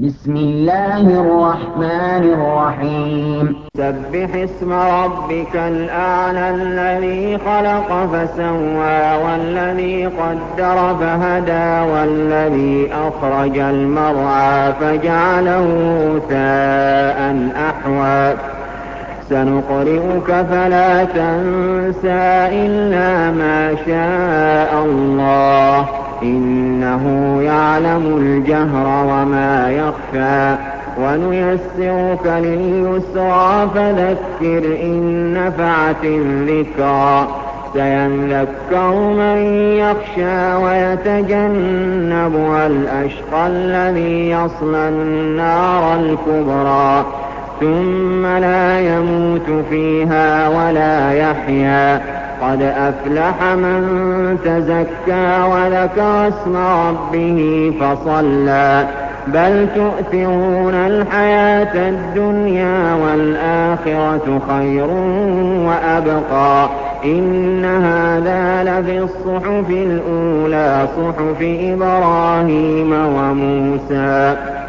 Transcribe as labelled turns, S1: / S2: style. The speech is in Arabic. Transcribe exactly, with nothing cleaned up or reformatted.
S1: بسم الله الرحمن الرحيم
S2: سبح اسم ربك الأعلى الذي خلق فسوى والذي قدر فهدى والذي أخرج المرعى فجعله غثاء أحوى سنقرئك فلا تنسى إلا ما شاء الله إنه يعلم الجهر وما يخفى ونيسرك لليسرى فذكر إن نفعت الذكرى سيذكر من يخشى ويتجنبها الأشقى الذي يصلى النار الكبرى ثم لا يموت فيها ولا يحيا قد أفلح من تزكى وذكر اسم ربه فصلى بل تؤثرون الحياة الدنيا والآخرة خير وأبقى إن هذا لفي الصحف الأولى صحف إبراهيم وموسى